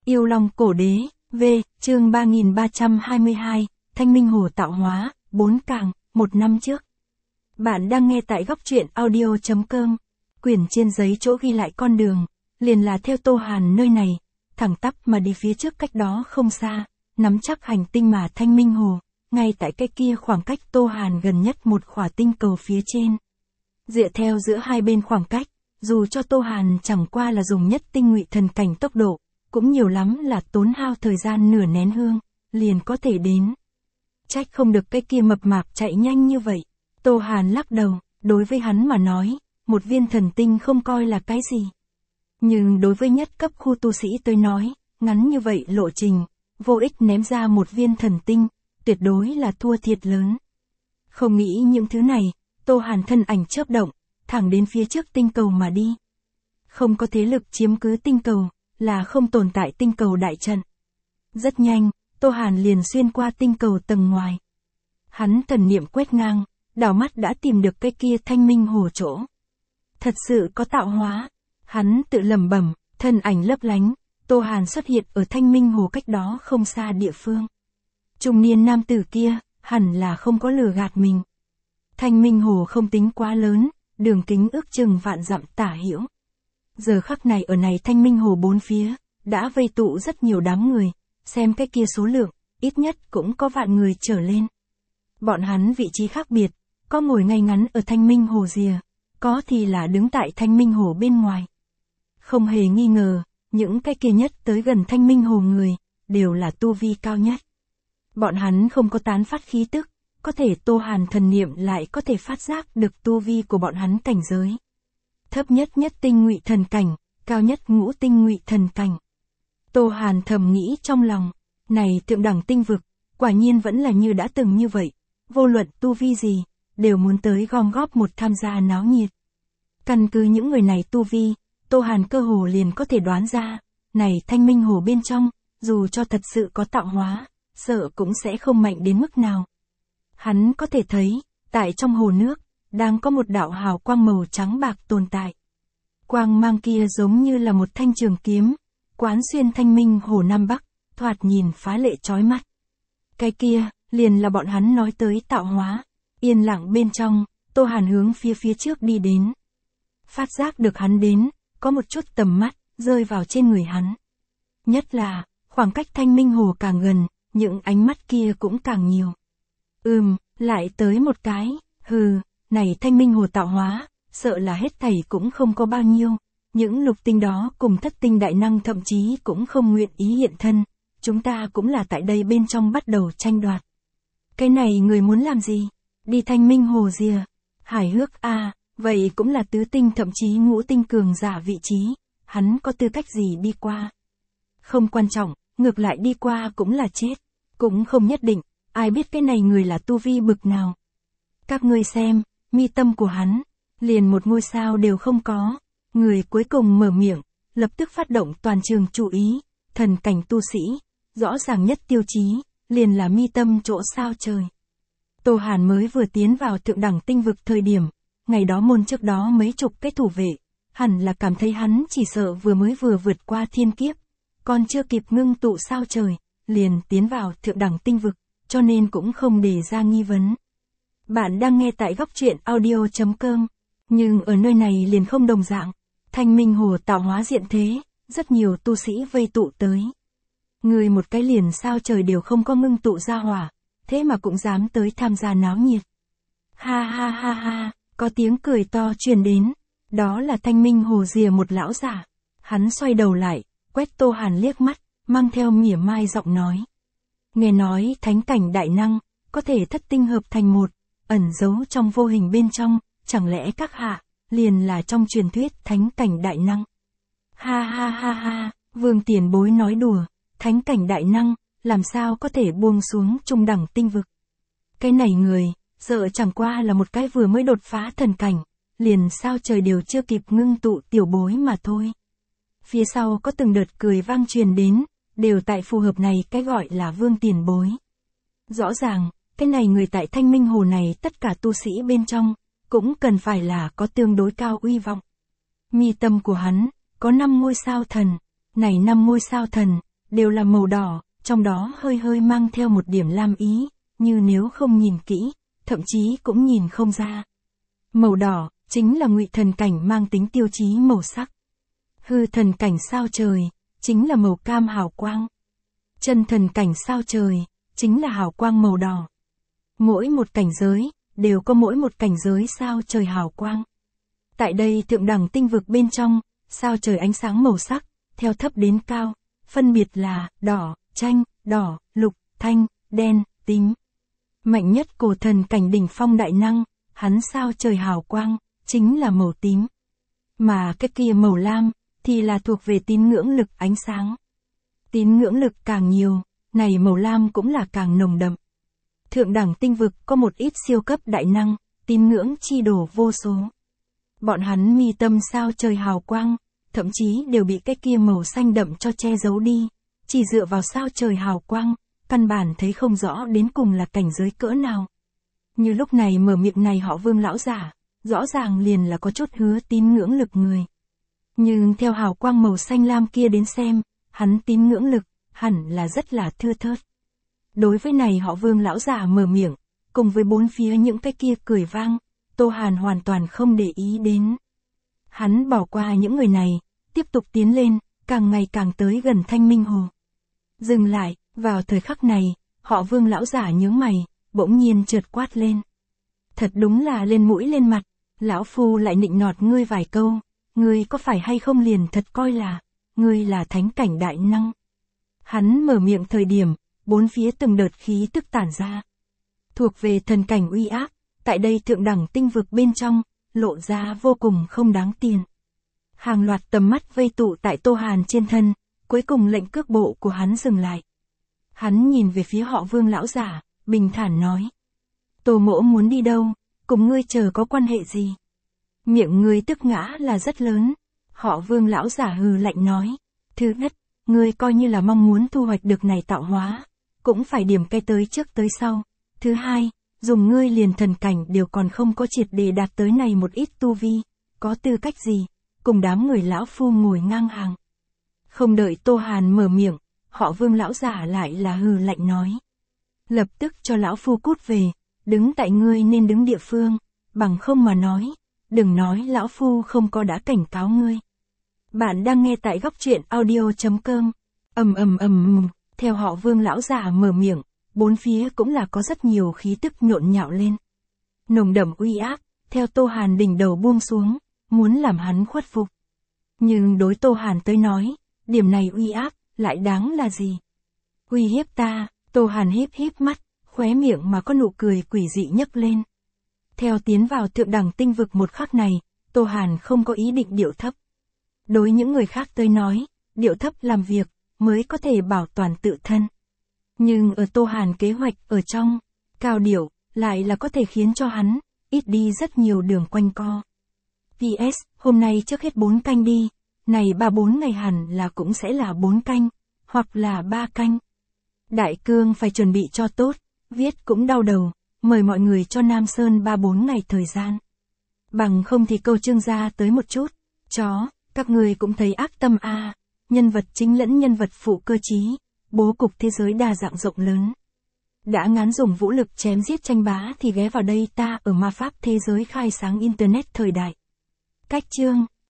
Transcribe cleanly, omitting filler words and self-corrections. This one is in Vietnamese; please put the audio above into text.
Yêu Long Cổ Đế, V, chương 3322, Thanh Minh Hồ tạo hóa, 4 càng, 1 năm trước. Bạn đang nghe tại góc truyện audio.com. Quyển trên giấy chỗ ghi lại con đường, liền là theo Tô Hàn nơi này, thẳng tắp mà đi phía trước cách đó không xa, nắm chắc hành tinh mà Thanh Minh Hồ, ngay tại cái kia khoảng cách Tô Hàn gần nhất một khỏa tinh cầu phía trên. Dựa theo giữa hai bên khoảng cách, dù cho Tô Hàn chẳng qua là dùng nhất tinh ngụy thần cảnh tốc độ, cũng nhiều lắm là tốn hao thời gian nửa nén hương, liền có thể đến. Trách không được cái kia mập mạp chạy nhanh như vậy. Tô Hàn lắc đầu, đối với hắn mà nói, một viên thần tinh không coi là cái gì. Nhưng đối với nhất cấp khu tu sĩ tôi nói, ngắn như vậy lộ trình, vô ích ném ra một viên thần tinh, tuyệt đối là thua thiệt lớn. Không nghĩ những thứ này, Tô Hàn thân ảnh chớp động, thẳng đến phía trước tinh cầu mà đi. Không có thế lực chiếm cứ tinh cầu, là không tồn tại tinh cầu đại trận. Rất nhanh, Tô Hàn liền xuyên qua tinh cầu tầng ngoài. Hắn thần niệm quét ngang, đảo mắt đã tìm được cái kia Thanh Minh Hồ chỗ. Thật sự có tạo hóa. Hắn tự lẩm bẩm, thân ảnh lấp lánh, Tô Hàn xuất hiện ở Thanh Minh Hồ cách đó không xa địa phương. Trung niên nam tử kia, hẳn là không có lừa gạt mình. Thanh Minh Hồ không tính quá lớn, đường kính ước chừng vạn dặm tả hữu. Giờ khắc này ở này Thanh Minh Hồ bốn phía, đã vây tụ rất nhiều đám người, xem cái kia số lượng, ít nhất cũng có vạn người trở lên. Bọn hắn vị trí khác biệt, có ngồi ngay ngắn ở Thanh Minh Hồ rìa, có thì là đứng tại Thanh Minh Hồ bên ngoài. Không hề nghi ngờ, những cái kia nhất tới gần Thanh Minh Hồ người, đều là tu vi cao nhất. Bọn hắn không có tán phát khí tức, có thể Tô Hàn thần niệm lại có thể phát giác được tu vi của bọn hắn cảnh giới. Thấp nhất nhất tinh ngụy thần cảnh, cao nhất ngũ tinh ngụy thần cảnh. Tô Hàn thầm nghĩ trong lòng, này thượng đẳng tinh vực, quả nhiên vẫn là như đã từng như vậy, vô luận tu vi gì, đều muốn tới gom góp một tham gia náo nhiệt. Căn cứ những người này tu vi, Tô Hàn cơ hồ liền có thể đoán ra, này Thanh Minh Hồ bên trong, dù cho thật sự có tạo hóa, sợ cũng sẽ không mạnh đến mức nào. Hắn có thể thấy, tại trong hồ nước, đang có một đạo hào quang màu trắng bạc tồn tại. Quang mang kia giống như là một thanh trường kiếm, quán xuyên Thanh Minh Hồ Nam Bắc, thoạt nhìn phá lệ chói mắt. Cái kia, liền là bọn hắn nói tới tạo hóa. Yên lặng bên trong, Tô Hàn hướng phía trước đi đến. Phát giác được hắn đến, có một chút tầm mắt, rơi vào trên người hắn. Nhất là, khoảng cách Thanh Minh Hồ càng gần, những ánh mắt kia cũng càng nhiều. Lại tới một cái, này Thanh Minh Hồ tạo hóa, sợ là hết thảy cũng không có bao nhiêu. Những lục tinh đó cùng thất tinh đại năng thậm chí cũng không nguyện ý hiện thân. Chúng ta cũng là tại đây bên trong bắt đầu tranh đoạt. Cái này người muốn làm gì? Đi Thanh Minh Hồ rìa. Hài hước vậy cũng là tứ tinh thậm chí ngũ tinh cường giả vị trí. Hắn có tư cách gì đi qua? Không quan trọng, ngược lại đi qua cũng là chết. Cũng không nhất định, ai biết cái này người là tu vi bực nào. Các ngươi xem, mi tâm của hắn, liền một ngôi sao đều không có. Người cuối cùng mở miệng, lập tức phát động toàn trường chú ý, thần cảnh tu sĩ, rõ ràng nhất tiêu chí, liền là mi tâm chỗ sao trời. Tô Hàn mới vừa tiến vào thượng đẳng tinh vực thời điểm, ngày đó môn trước đó mấy chục cái thủ vệ, hẳn là cảm thấy hắn chỉ sợ vừa vượt qua thiên kiếp, còn chưa kịp ngưng tụ sao trời, liền tiến vào thượng đẳng tinh vực, cho nên cũng không đề ra nghi vấn. Bạn đang nghe tại góc truyện audio.com, nhưng ở nơi này liền không đồng dạng. Thanh Minh Hồ tạo hóa diện thế, rất nhiều tu sĩ vây tụ tới. Người một cái liền sao trời đều không có ngưng tụ ra hỏa, thế mà cũng dám tới tham gia náo nhiệt. Ha, có tiếng cười to truyền đến, đó là Thanh Minh Hồ rìa một lão giả. Hắn xoay đầu lại, quét Tô Hàn liếc mắt, mang theo mỉa mai giọng nói. Nghe nói thánh cảnh đại năng, có thể thất tinh hợp thành một, ẩn giấu trong vô hình bên trong, chẳng lẽ các hạ, liền là trong truyền thuyết thánh cảnh đại năng. Ha, Vương tiền bối nói đùa, thánh cảnh đại năng, làm sao có thể buông xuống trung đẳng tinh vực. Cái này người, sợ chẳng qua là một cái vừa mới đột phá thần cảnh, liền sao trời đều chưa kịp ngưng tụ tiểu bối mà thôi. Phía sau có từng đợt cười vang truyền đến, đều tại phù hợp này cái gọi là vương tiền bối. Rõ ràng, cái này người tại Thanh Minh Hồ này tất cả tu sĩ bên trong, cũng cần phải là có tương đối cao uy vọng. Mi tâm của hắn, có 5 ngôi sao thần, này 5 ngôi sao thần, đều là màu đỏ, trong đó hơi hơi mang theo một điểm lam ý, như nếu không nhìn kỹ, thậm chí cũng nhìn không ra. Màu đỏ, chính là ngụy thần cảnh mang tính tiêu chí màu sắc. Hư thần cảnh sao trời, chính là màu cam hào quang. Chân thần cảnh sao trời, chính là hào quang màu đỏ. Mỗi một cảnh giới, đều có mỗi một cảnh giới sao trời hào quang. Tại đây thượng đẳng tinh vực bên trong, sao trời ánh sáng màu sắc, theo thấp đến cao, phân biệt là đỏ, chanh, đỏ, lục, thanh, đen, tím. Mạnh nhất cổ thần cảnh đỉnh phong đại năng, hắn sao trời hào quang, chính là màu tím. Mà cái kia màu lam, thì là thuộc về tín ngưỡng lực ánh sáng. Tín ngưỡng lực càng nhiều, này màu lam cũng là càng nồng đậm. Thượng đẳng tinh vực có một ít siêu cấp đại năng, tín ngưỡng chi đổ vô số. Bọn hắn mi tâm sao trời hào quang, thậm chí đều bị cái kia màu xanh đậm cho che giấu đi. Chỉ dựa vào sao trời hào quang, căn bản thấy không rõ đến cùng là cảnh giới cỡ nào. Như lúc này mở miệng này họ Vương lão giả, rõ ràng liền là có chút hứa tín ngưỡng lực người. Nhưng theo hào quang màu xanh lam kia đến xem, hắn tín ngưỡng lực, hẳn là rất là thưa thớt. Đối với này họ Vương lão giả mở miệng, cùng với bốn phía những cái kia cười vang, Tô Hàn hoàn toàn không để ý đến. Hắn bỏ qua những người này, tiếp tục tiến lên, càng ngày càng tới gần Thanh Minh Hồ. Dừng lại, vào thời khắc này, họ Vương lão giả nhướng mày, bỗng nhiên chợt quát lên. Thật đúng là lên mũi lên mặt, lão phu lại nịnh nọt ngươi vài câu, ngươi có phải hay không liền thật coi là, ngươi là thánh cảnh đại năng. Hắn mở miệng thời điểm, bốn phía từng đợt khí tức tản ra. Thuộc về thần cảnh uy áp, tại đây thượng đẳng tinh vực bên trong, lộ ra vô cùng không đáng tiền. Hàng loạt tầm mắt vây tụ tại Tô Hàn trên thân, cuối cùng lệnh cước bộ của hắn dừng lại. Hắn nhìn về phía họ Vương lão giả, bình thản nói. Tô mỗ muốn đi đâu, cùng ngươi chờ có quan hệ gì? Miệng ngươi tức ngã là rất lớn. Họ Vương lão giả hừ lạnh nói. Thứ nhất, ngươi coi như là mong muốn thu hoạch được này tạo hóa, cũng phải điểm cây tới trước tới sau. Thứ hai, dùng ngươi liền thần cảnh đều còn không có triệt để đạt tới này một ít tu vi, có tư cách gì, cùng đám người lão phu ngồi ngang hàng. Không đợi Tô Hàn mở miệng, họ Vương lão giả lại là hừ lạnh nói. Lập tức cho lão phu cút về, đứng tại ngươi nên đứng địa phương, bằng không mà nói, đừng nói lão phu không có đã cảnh cáo ngươi. Bạn đang nghe tại góc truyện audio.com. Theo họ Vương lão giả mở miệng, bốn phía cũng là có rất nhiều khí tức nhộn nhạo lên. Nồng đậm uy áp, theo Tô Hàn đỉnh đầu buông xuống, muốn làm hắn khuất phục. Nhưng đối Tô Hàn tới nói, điểm này uy áp, lại đáng là gì? Uy hiếp ta, Tô Hàn híp mắt, khóe miệng mà có nụ cười quỷ dị nhấc lên. Theo tiến vào thượng đẳng tinh vực một khắc này, Tô Hàn không có ý định điệu thấp. Đối những người khác tới nói, điệu thấp làm việc, mới có thể bảo toàn tự thân. Nhưng ở Tô Hàn kế hoạch ở trong, cao điệu, lại là có thể khiến cho hắn, ít đi rất nhiều đường quanh co. PS, hôm nay trước hết 4 canh đi, này 3-4 ngày hẳn là cũng sẽ là 4 canh, hoặc là 3 canh. Đại cương phải chuẩn bị cho tốt, viết cũng đau đầu, mời mọi người cho Nam Sơn 3-4 ngày thời gian. Bằng không thì câu chương ra tới một chút, các người cũng thấy ác tâm a, nhân vật chính lẫn nhân vật phụ cơ trí, bố cục thế giới đa dạng rộng lớn. Đã ngán dùng vũ lực chém giết tranh bá thì ghé vào đây ta ở ma pháp thế giới khai sáng internet thời đại. Cách chương